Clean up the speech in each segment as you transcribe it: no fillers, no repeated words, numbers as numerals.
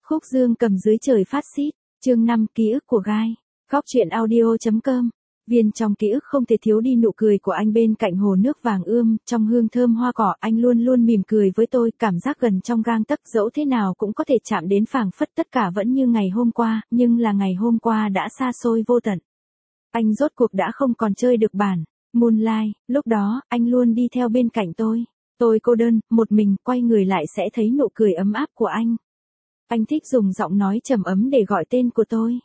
Khúc Dương Cầm dưới trời phát xít, chương 5 ký ức của gai. Góc truyện audio.com. Viên trong ký ức không thể thiếu đi nụ cười của anh bên cạnh hồ nước vàng ươm, trong hương thơm hoa cỏ, anh luôn luôn mỉm cười với tôi, cảm giác gần trong gang tấc, dẫu thế nào cũng có thể chạm đến, phảng phất tất cả vẫn như ngày hôm qua, nhưng là ngày hôm qua đã xa xôi vô tận. Anh rốt cuộc đã không còn chơi được bản Moonlight, lúc đó, anh luôn đi theo bên cạnh tôi. Tôi cô đơn, một mình, quay người lại sẽ thấy nụ cười ấm áp của anh. Anh thích dùng giọng nói trầm ấm để gọi tên của tôi.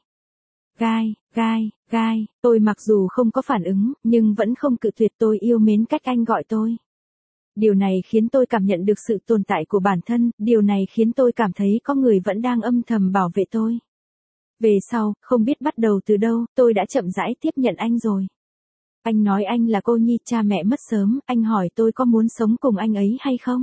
Gai, gai, gai, tôi mặc dù không có phản ứng, nhưng vẫn không cự tuyệt, tôi yêu mến cách anh gọi tôi. Điều này khiến tôi cảm nhận được sự tồn tại của bản thân, điều này khiến tôi cảm thấy có người vẫn đang âm thầm bảo vệ tôi. Về sau, không biết bắt đầu từ đâu, tôi đã chậm rãi tiếp nhận anh rồi. Anh nói anh là cô nhi, cha mẹ mất sớm, anh hỏi tôi có muốn sống cùng anh ấy hay không?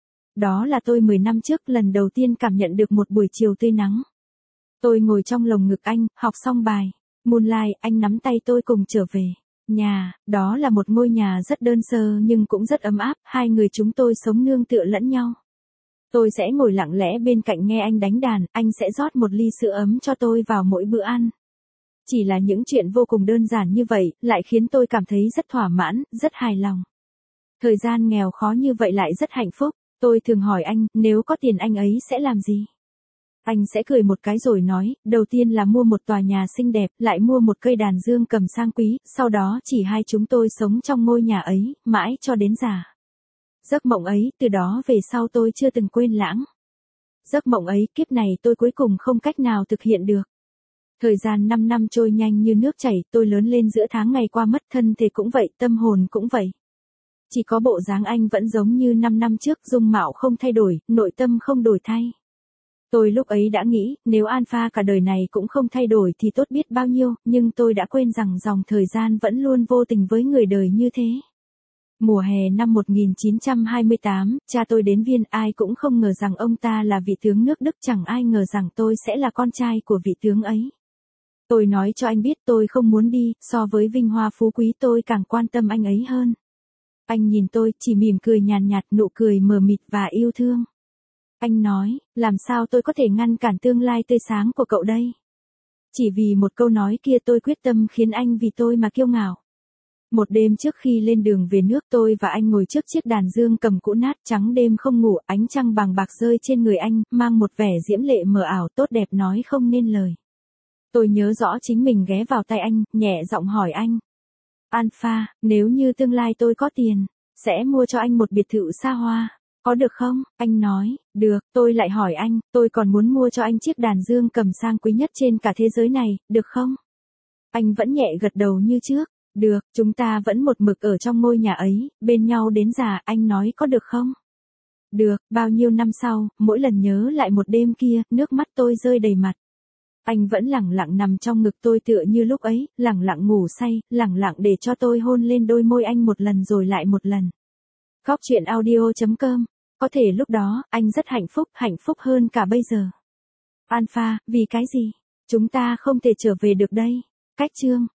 Đó là tôi 10 năm trước lần đầu tiên cảm nhận được một buổi chiều tươi nắng. Tôi ngồi trong lồng ngực anh, học xong bài Moonlight, anh nắm tay tôi cùng trở về nhà, đó là một ngôi nhà rất đơn sơ nhưng cũng rất ấm áp, hai người chúng tôi sống nương tựa lẫn nhau. Tôi sẽ ngồi lặng lẽ bên cạnh nghe anh đánh đàn, anh sẽ rót một ly sữa ấm cho tôi vào mỗi bữa ăn. Chỉ là những chuyện vô cùng đơn giản như vậy, lại khiến tôi cảm thấy rất thỏa mãn, rất hài lòng. Thời gian nghèo khó như vậy lại rất hạnh phúc. Tôi thường hỏi anh, nếu có tiền anh ấy sẽ làm gì? Anh sẽ cười một cái rồi nói, đầu tiên là mua một tòa nhà xinh đẹp, lại mua một cây đàn dương cầm sang quý, sau đó chỉ hai chúng tôi sống trong ngôi nhà ấy, mãi cho đến già. Giấc mộng ấy, từ đó về sau tôi chưa từng quên lãng. Giấc mộng ấy, kiếp này tôi cuối cùng không cách nào thực hiện được. Thời gian 5 năm trôi nhanh như nước chảy, tôi lớn lên giữa tháng ngày qua mất, thân thể cũng vậy, tâm hồn cũng vậy. Chỉ có bộ dáng anh vẫn giống như 5 năm trước, dung mạo không thay đổi, nội tâm không đổi thay. Tôi lúc ấy đã nghĩ, nếu Alpha cả đời này cũng không thay đổi thì tốt biết bao nhiêu, nhưng tôi đã quên rằng dòng thời gian vẫn luôn vô tình với người đời như thế. Mùa hè năm 1928, cha tôi đến Viên, ai cũng không ngờ rằng ông ta là vị tướng nước Đức, chẳng ai ngờ rằng tôi sẽ là con trai của vị tướng ấy. Tôi nói cho anh biết tôi không muốn đi, so với vinh hoa phú quý tôi càng quan tâm anh ấy hơn. Anh nhìn tôi, chỉ mỉm cười nhàn nhạt, nụ cười mờ mịt và yêu thương. Anh nói, làm sao tôi có thể ngăn cản tương lai tươi sáng của cậu đây? Chỉ vì một câu nói kia tôi quyết tâm khiến anh vì tôi mà kiêu ngạo. Một đêm trước khi lên đường về nước, tôi và anh ngồi trước chiếc đàn dương cầm cũ nát, trắng đêm không ngủ, ánh trăng bằng bạc rơi trên người anh, mang một vẻ diễm lệ mờ ảo, tốt đẹp nói không nên lời. Tôi nhớ rõ chính mình ghé vào tay anh, nhẹ giọng hỏi anh. Alpha, nếu như tương lai tôi có tiền, sẽ mua cho anh một biệt thự xa hoa, có được không? Anh nói, được. Tôi lại hỏi anh, tôi còn muốn mua cho anh chiếc đàn dương cầm sang quý nhất trên cả thế giới này, được không? Anh vẫn nhẹ gật đầu như trước. Được, chúng ta vẫn một mực ở trong ngôi nhà ấy, bên nhau đến già, anh nói có được không? Được. Bao nhiêu năm sau, mỗi lần nhớ lại một đêm kia, nước mắt tôi rơi đầy mặt. Anh vẫn lẳng lặng nằm trong ngực tôi tựa như lúc ấy, lẳng lặng ngủ say, lẳng lặng để cho tôi hôn lên đôi môi anh một lần rồi lại một lần. Góc truyện audio.com. Có thể lúc đó, anh rất hạnh phúc hơn cả bây giờ. Alpha, vì cái gì? Chúng ta không thể trở về được đây. Cách chương.